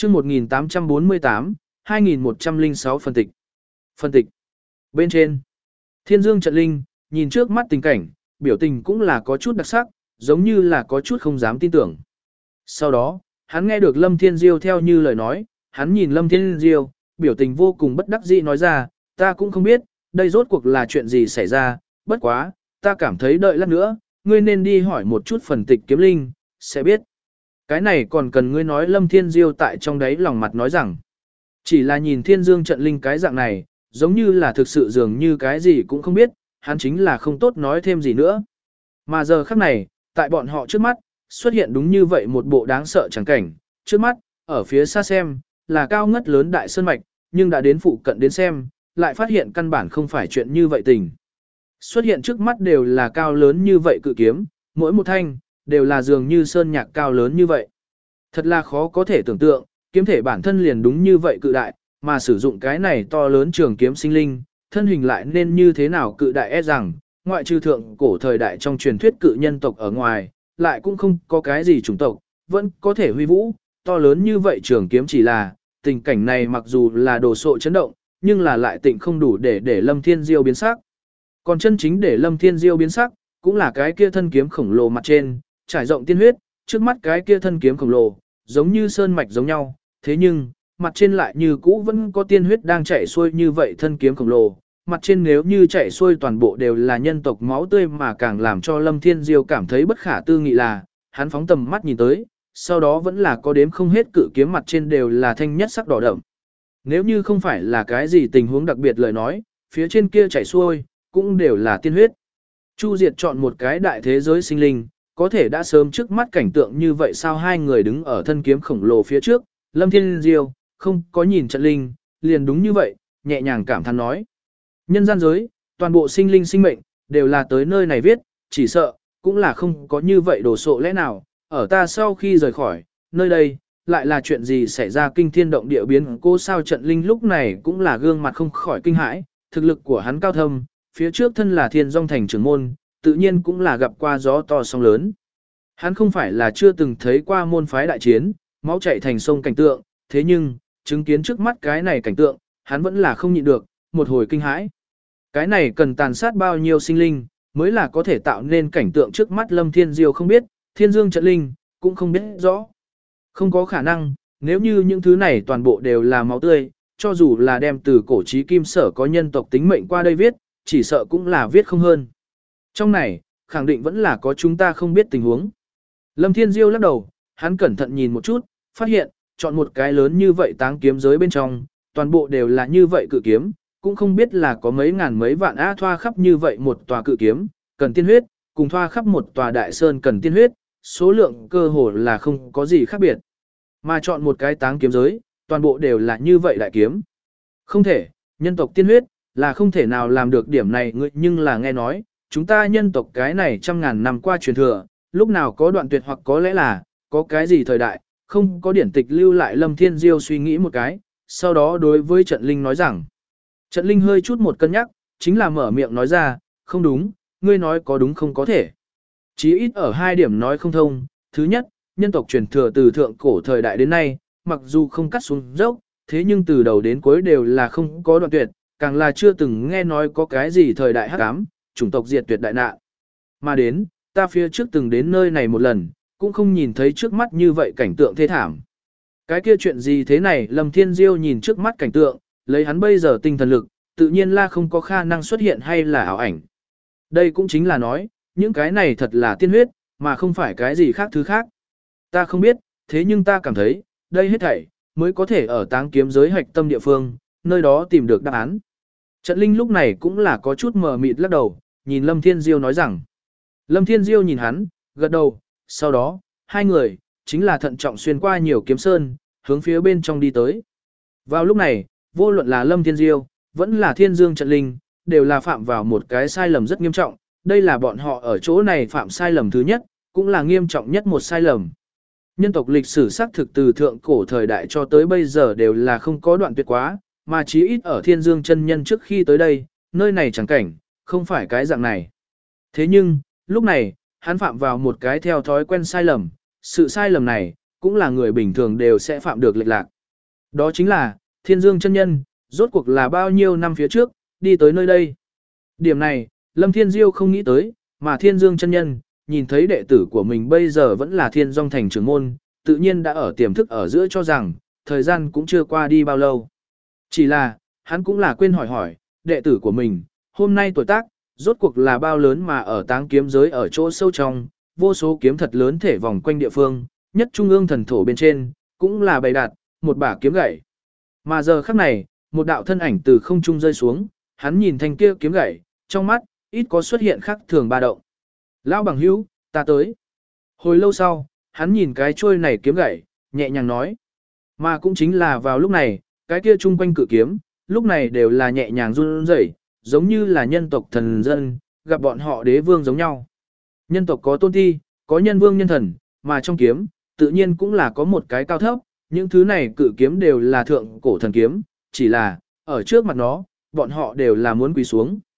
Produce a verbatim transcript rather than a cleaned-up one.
chương một nghìn tám trăm bốn mươi tám, hai nghìn một trăm lẻ sáu phân tịch. Phân tịch. Bên trên, Thiên Dương Trận Linh, nhìn trước mắt tình cảnh, biểu tình cũng là có chút đặc sắc, giống như là có chút không dám tin tưởng. Sau đó, hắn nghe được Lâm Thiên Diêu theo như lời nói, hắn nhìn Lâm Thiên Diêu, biểu tình vô cùng bất đắc dĩ nói ra, ta cũng không biết, đây rốt cuộc là chuyện gì xảy ra, bất quá, ta cảm thấy đợi lát nữa, ngươi nên đi hỏi một chút phần tịch kiếm linh, sẽ biết. Cái này còn cần ngươi nói Lâm Thiên Diêu tại trong đấy lòng mặt nói rằng, chỉ là nhìn Thiên Dương Trận Linh cái dạng này, giống như là thực sự dường như cái gì cũng không biết, hắn chính là không tốt nói thêm gì nữa. Mà giờ khắc này, tại bọn họ trước mắt, xuất hiện đúng như vậy một bộ đáng sợ chẳng cảnh, trước mắt, ở phía xa xem, là cao ngất lớn đại sơn mạch, nhưng đã đến phụ cận đến xem, lại phát hiện căn bản không phải chuyện như vậy tình. Xuất hiện trước mắt đều là cao lớn như vậy cự kiếm, mỗi một thanh, đều là dường như sơn nhạc cao lớn như vậy. Thật là khó có thể tưởng tượng, kiếm thể bản thân liền đúng như vậy cự đại, mà sử dụng cái này to lớn trường kiếm sinh linh, thân hình lại nên như thế nào cự đại e rằng, ngoại trừ thượng cổ thời đại trong truyền thuyết cự nhân tộc ở ngoài, lại cũng không có cái gì chủng tộc, vẫn có thể huy vũ, to lớn như vậy trường kiếm chỉ là, tình cảnh này mặc dù là đồ sộ chấn động, nhưng là lại tịnh không đủ để để Lâm Thiên Diêu biến sắc. Còn chân chính để Lâm Thiên Diêu biến sắc, cũng là cái kia thân kiếm khổng lồ mặt trên, trải rộng tiên huyết, trước mắt cái kia thân kiếm khổng lồ, giống như sơn mạch giống nhau, thế nhưng, mặt trên lại như cũ vẫn có tiên huyết đang chảy xuôi như vậy thân kiếm khổng lồ, mặt trên nếu như chảy xuôi toàn bộ đều là nhân tộc máu tươi mà càng làm cho Lâm Thiên Diêu cảm thấy bất khả tư nghị là, hắn phóng tầm mắt nhìn tới, sau đó vẫn là có đếm không hết cự kiếm mặt trên đều là thanh nhất sắc đỏ đậm. Nếu như không phải là cái gì tình huống đặc biệt lời nói, phía trên kia chảy xuôi, cũng đều là tiên huyết. Chu Diệt chọn một cái đại thế giới sinh linh, có thể đã sớm trước mắt cảnh tượng như vậy sao hai người đứng ở thân kiếm khổng lồ phía trước, Lâm Thiên Diêu, không có nhìn trận linh, liền đúng như vậy, nhẹ nhàng cảm thán nói. Nhân gian giới, toàn bộ sinh linh sinh mệnh, đều là tới nơi này viết, chỉ sợ, cũng là không có như vậy đồ sộ lẽ nào, ở ta sau khi rời khỏi, nơi đây, lại là chuyện gì xảy ra kinh thiên động địa biến cô sao trận linh lúc này cũng là gương mặt không khỏi kinh hãi, thực lực của hắn cao thâm, phía trước thân là thiên dòng thành trưởng môn, tự nhiên cũng là gặp qua gió to sóng lớn. Hắn không phải là chưa từng thấy qua môn phái đại chiến, máu chảy thành sông cảnh tượng, thế nhưng, chứng kiến trước mắt cái này cảnh tượng, hắn vẫn là không nhịn được, một hồi kinh hãi. Cái này cần tàn sát bao nhiêu sinh linh, mới là có thể tạo nên cảnh tượng trước mắt Lâm Thiên Diêu không biết, Thiên Dương Trận Linh, cũng không biết rõ. Không có khả năng, nếu như những thứ này toàn bộ đều là máu tươi, cho dù là đem từ cổ chí kim sở có nhân tộc tính mệnh qua đây viết, chỉ sợ cũng là viết không hơn. Trong này, khẳng định vẫn là có chúng ta không biết tình huống. Lâm Thiên Diêu lắc đầu, hắn cẩn thận nhìn một chút, phát hiện, chọn một cái lớn như vậy táng kiếm giới bên trong, toàn bộ đều là như vậy cự kiếm, cũng không biết là có mấy ngàn mấy vạn á thoa khắp như vậy một tòa cự kiếm, cần tiên huyết, cùng thoa khắp một tòa đại sơn cần tiên huyết, số lượng cơ hồ là không có gì khác biệt. Mà chọn một cái táng kiếm giới, toàn bộ đều là như vậy đại kiếm. Không thể, nhân tộc tiên huyết, là không thể nào làm được điểm này nhưng là nghe nói, chúng ta nhân tộc cái này trăm ngàn năm qua truyền thừa, lúc nào có đoạn tuyệt hoặc có lẽ là, có cái gì thời đại, không có điển tịch lưu lại Lâm Thiên Diêu suy nghĩ một cái, sau đó đối với Trận Linh nói rằng, Trận Linh hơi chút một cân nhắc, chính là mở miệng nói ra, không đúng, ngươi nói có đúng không có thể. Chí ít ở hai điểm nói không thông, thứ nhất, nhân tộc truyền thừa từ thượng cổ thời đại đến nay, mặc dù không cắt xuống dốc, thế nhưng từ đầu đến cuối đều là không có đoạn tuyệt, càng là chưa từng nghe nói có cái gì thời đại hắc ám, chủng tộc diệt tuyệt đại nạn. Mà đến, ta phía trước từng đến nơi này một lần, cũng không nhìn thấy trước mắt như vậy cảnh tượng thê thảm. Cái kia chuyện gì thế này, Lâm Thiên Diêu nhìn trước mắt cảnh tượng, lấy hắn bây giờ tinh thần lực, tự nhiên là không có khả năng xuất hiện hay là ảo ảnh. Đây cũng chính là nói, những cái này thật là tiên huyết, mà không phải cái gì khác thứ khác. Ta không biết, thế nhưng ta cảm thấy, đây hết thảy, mới có thể ở táng kiếm giới hạch tâm địa phương, nơi đó tìm được đáp án. Trận Linh lúc này cũng là có chút mờ mịt lắc đầu, nhìn Lâm Thiên Diêu nói rằng. Lâm Thiên Diêu nhìn hắn, gật đầu, sau đó, hai người, chính là thận trọng xuyên qua nhiều kiếm sơn, hướng phía bên trong đi tới. Vào lúc này, vô luận là Lâm Thiên Diêu, vẫn là Thiên Dương Trận Linh, đều là phạm vào một cái sai lầm rất nghiêm trọng, đây là bọn họ ở chỗ này phạm sai lầm thứ nhất, cũng là nghiêm trọng nhất một sai lầm. Nhân tộc lịch sử xác thực từ thượng cổ thời đại cho tới bây giờ đều là không có đoạn tuyệt quá, mà chí ít ở Thiên Dương chân nhân trước khi tới đây, nơi này chẳng cảnh, không phải cái dạng này. Thế nhưng, lúc này, hắn phạm vào một cái theo thói quen sai lầm, sự sai lầm này, cũng là người bình thường đều sẽ phạm được lệch lạc. Đó chính là, Thiên Dương chân nhân, rốt cuộc là bao nhiêu năm phía trước, đi tới nơi đây. Điểm này, Lâm Thiên Diêu không nghĩ tới, mà Thiên Dương chân nhân, nhìn thấy đệ tử của mình bây giờ vẫn là Thiên Dung thành trưởng môn, tự nhiên đã ở tiềm thức ở giữa cho rằng, thời gian cũng chưa qua đi bao lâu. Chỉ là, hắn cũng là quên hỏi hỏi, đệ tử của mình, hôm nay tuổi tác, rốt cuộc là bao lớn mà ở táng kiếm giới ở chỗ sâu trong, vô số kiếm thật lớn thể vòng quanh địa phương, nhất trung ương thần thổ bên trên, cũng là bày đặt, một bả kiếm gậy. Mà giờ khắc này, một đạo thân ảnh từ không trung rơi xuống, hắn nhìn thanh kia kiếm gậy, trong mắt, ít có xuất hiện khác thường ba động. Lão bằng hữu, ta tới. Hồi lâu sau, hắn nhìn cái chuôi này kiếm gậy, nhẹ nhàng nói. Mà cũng chính là vào lúc này, cái kia chung quanh cự kiếm, lúc này đều là nhẹ nhàng run rẩy, giống như là nhân tộc thần dân, gặp bọn họ đế vương giống nhau. Nhân tộc có tôn thi, có nhân vương nhân thần, mà trong kiếm, tự nhiên cũng là có một cái cao thấp, những thứ này cự kiếm đều là thượng cổ thần kiếm, chỉ là, ở trước mặt nó, bọn họ đều là muốn quỳ xuống.